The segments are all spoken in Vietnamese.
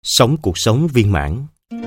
Sống cuộc sống viên mãn.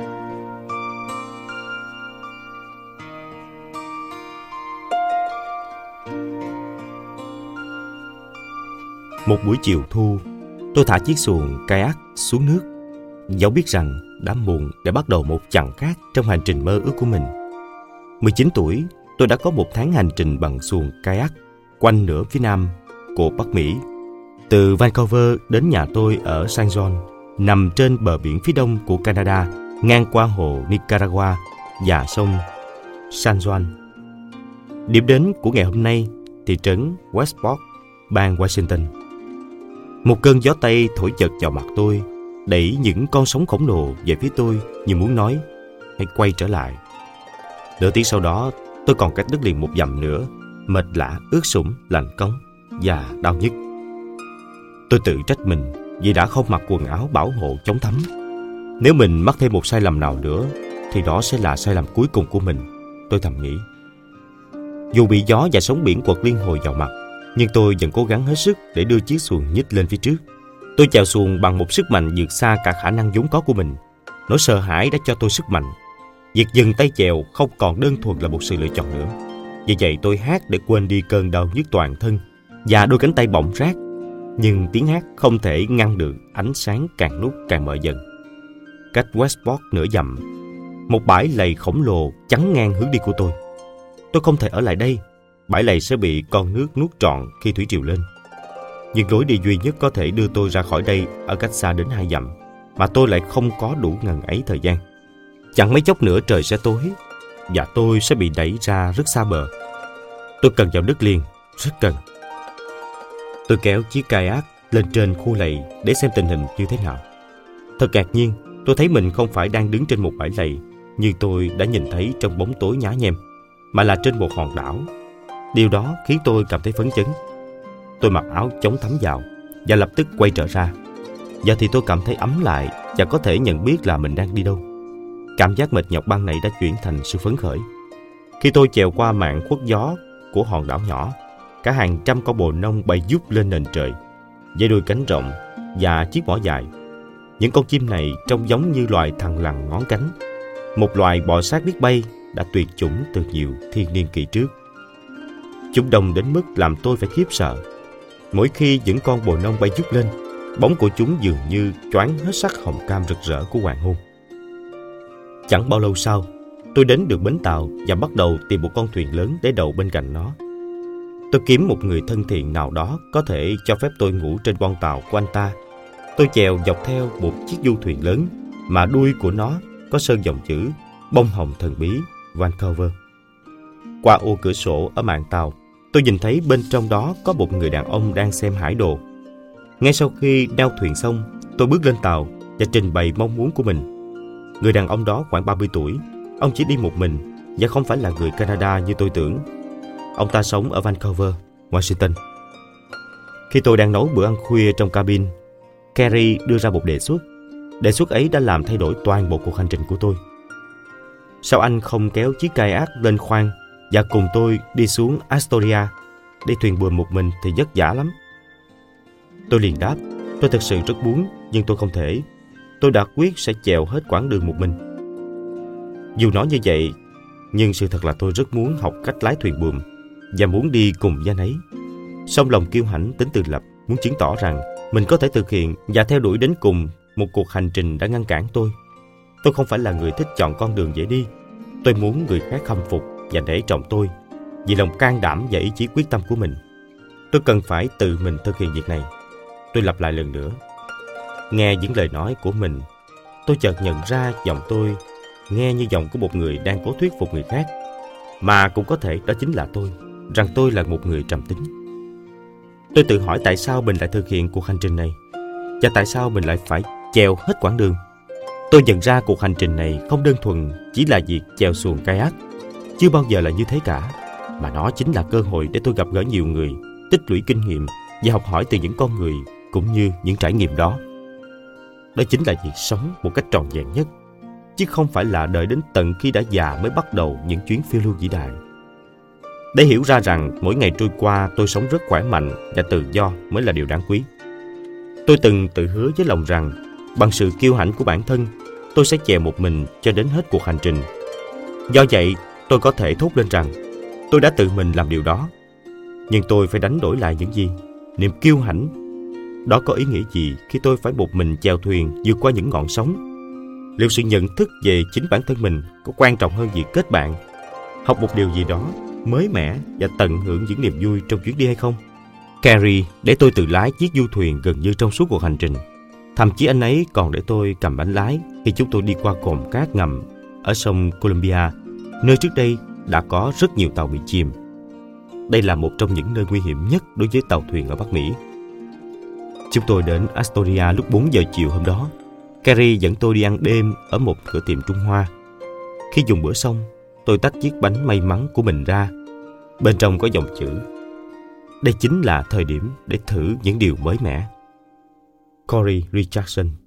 Một buổi chiều thu, tôi thả chiếc xuồng kayak xuống nước, dẫu biết rằng đã muộn để bắt đầu một chặng khác trong hành trình mơ ước của mình. 19 tuổi, tôi đã có một tháng hành trình bằng xuồng kayak quanh nửa phía nam của Bắc Mỹ, từ Vancouver đến nhà tôi ở San Juan, nằm trên bờ biển phía đông của Canada, ngang qua hồ Nicaragua và sông San Juan. Điểm đến của ngày hôm nay, thị trấn Westport, bang Washington. Một cơn gió Tây thổi chợt vào mặt tôi, đẩy những con sóng khổng lồ về phía tôi như muốn nói, hãy quay trở lại. Nửa tiếng sau đó, tôi còn cách đất liền một dặm nữa, mệt lả, ướt sũng, lạnh cống và đau nhức. Tôi tự trách mình vì đã không mặc quần áo bảo hộ chống thấm. Nếu mình mắc thêm một sai lầm nào nữa, thì đó sẽ là sai lầm cuối cùng của mình, tôi thầm nghĩ. Dù bị gió và sóng biển quật liên hồi vào mặt, nhưng tôi vẫn cố gắng hết sức để đưa chiếc xuồng nhích lên phía trước. Tôi chèo xuồng bằng một sức mạnh vượt xa cả khả năng vốn có của mình. Nỗi sợ hãi đã cho tôi sức mạnh. Việc dừng tay chèo không còn đơn thuần là một sự lựa chọn nữa. Vì vậy tôi hát để quên đi cơn đau nhức toàn thân và đôi cánh tay bỏng rát. Nhưng tiếng hát không thể ngăn được ánh sáng càng lúc càng mờ dần. Cách Westport nửa dặm, một bãi lầy khổng lồ chắn ngang hướng đi của tôi. Tôi không thể ở lại đây. Bãi lầy sẽ bị con nước nuốt trọn khi thủy triều lên. Nhưng lối đi duy nhất có thể đưa tôi ra khỏi đây ở cách xa đến 2 dặm, mà tôi lại không có đủ ngần ấy thời gian. Chẳng mấy chốc nữa trời sẽ tối và tôi sẽ bị đẩy ra rất xa bờ. Tôi cần vào đất liền, rất cần. Tôi kéo chiếc kayak lên trên khu lầy để xem tình hình như thế nào. Thật ngạc nhiên, tôi thấy mình không phải đang đứng trên một bãi lầy như tôi đã nhìn thấy trong bóng tối nhá nhem, mà là trên một hòn đảo. Điều đó khiến tôi cảm thấy phấn chấn. Tôi mặc áo chống thấm vào và lập tức quay trở ra. Giờ thì tôi cảm thấy ấm lại và có thể nhận biết là mình đang đi đâu. Cảm giác mệt nhọc ban nãy đã chuyển thành sự phấn khởi. Khi tôi chèo qua mạn khuất gió của hòn đảo nhỏ, cả hàng trăm con bồ nông bay vút lên nền trời, với đôi cánh rộng và chiếc mỏ dài. Những con chim này trông giống như loài thằn lằn ngón cánh, một loài bò sát biết bay đã tuyệt chủng từ nhiều thiên niên kỷ trước. Chúng đông đến mức làm tôi phải khiếp sợ. Mỗi khi những con bồ nông bay vút lên, bóng của chúng dường như choáng hết sắc hồng cam rực rỡ của hoàng hôn. Chẳng bao lâu sau, tôi đến được bến tàu và bắt đầu tìm một con thuyền lớn để đậu bên cạnh nó. Tôi kiếm một người thân thiện nào đó có thể cho phép tôi ngủ trên boong tàu của anh ta. Tôi chèo dọc theo một chiếc du thuyền lớn mà đuôi của nó có sơn dòng chữ Bông hồng thần bí Vancouver. Qua ô cửa sổ ở mạn tàu, tôi nhìn thấy bên trong đó có một người đàn ông đang xem hải đồ. Ngay sau khi neo thuyền xong, tôi bước lên tàu và trình bày mong muốn của mình. Người đàn ông đó khoảng 30 tuổi. Ông chỉ đi một mình và không phải là người Canada như tôi tưởng. Ông ta sống ở Vancouver, Washington. Khi tôi đang nấu bữa ăn khuya trong cabin, Kerry đưa ra một đề xuất. Đề xuất ấy đã làm thay đổi toàn bộ cuộc hành trình của tôi. Sao anh không kéo chiếc kayak lên khoang và cùng tôi đi xuống Astoria? Đi thuyền buồm một mình thì vất vả lắm. Tôi liền đáp, tôi thực sự rất muốn, nhưng tôi không thể. Tôi đã quyết sẽ chèo hết quãng đường một mình. Dù nói như vậy, nhưng sự thật là tôi rất muốn học cách lái thuyền buồm và muốn đi cùng với anh ấy. Song lòng kiêu hãnh tính tự lập muốn chứng tỏ rằng mình có thể thực hiện và theo đuổi đến cùng một cuộc hành trình đã ngăn cản tôi. Tôi không phải là người thích chọn con đường dễ đi. Tôi muốn người khác khâm phục và nể trọng tôi vì lòng can đảm và ý chí quyết tâm của mình. Tôi cần phải tự mình thực hiện việc này. Tôi lặp lại lần nữa. Nghe những lời nói của mình, tôi chợt nhận ra giọng tôi nghe như giọng của một người đang cố thuyết phục người khác. Mà cũng có thể đó chính là tôi, rằng tôi là một người trầm tính. Tôi tự hỏi tại sao mình lại thực hiện cuộc hành trình này, và tại sao mình lại phải chèo hết quãng đường. Tôi nhận ra cuộc hành trình này không đơn thuần chỉ là việc chèo xuồng kayak. Chưa bao giờ là như thế cả, mà nó chính là cơ hội để tôi gặp gỡ nhiều người, tích lũy kinh nghiệm và học hỏi từ những con người cũng như những trải nghiệm đó. Đó chính là việc sống một cách trọn vẹn nhất, chứ không phải là đợi đến tận khi đã già mới bắt đầu những chuyến phiêu lưu vĩ đại. Để hiểu ra rằng mỗi ngày trôi qua tôi sống rất khỏe mạnh và tự do mới là điều đáng quý. Tôi từng tự hứa với lòng rằng Bằng sự kiêu hãnh của bản thân, tôi sẽ chèo một mình cho đến hết cuộc hành trình. Do vậy, tôi có thể thốt lên rằng tôi đã tự mình làm điều đó. Nhưng tôi phải đánh đổi lại những gì? Niềm kiêu hãnh đó có ý nghĩa gì khi tôi phải một mình chèo thuyền vượt qua những ngọn sóng? Liệu sự nhận thức về chính bản thân mình có quan trọng hơn việc kết bạn, học một điều gì đó mới mẻ và tận hưởng những niềm vui trong chuyến đi hay không? Carrie để tôi tự lái chiếc du thuyền gần như trong suốt cuộc hành trình. Thậm chí anh ấy còn để tôi cầm bánh lái khi chúng tôi đi qua cồn cát ngầm ở sông Columbia, nơi trước đây đã có rất nhiều tàu bị chìm. Đây là một trong những nơi nguy hiểm nhất đối với tàu thuyền ở Bắc Mỹ. Chúng tôi đến Astoria lúc 4 giờ chiều hôm đó. Carrie dẫn tôi đi ăn đêm ở một cửa tiệm Trung Hoa. Khi dùng bữa xong, tôi tách chiếc bánh may mắn của mình ra. Bên trong có dòng chữ: đây chính là thời điểm để thử những điều mới mẻ. Corey Richardson.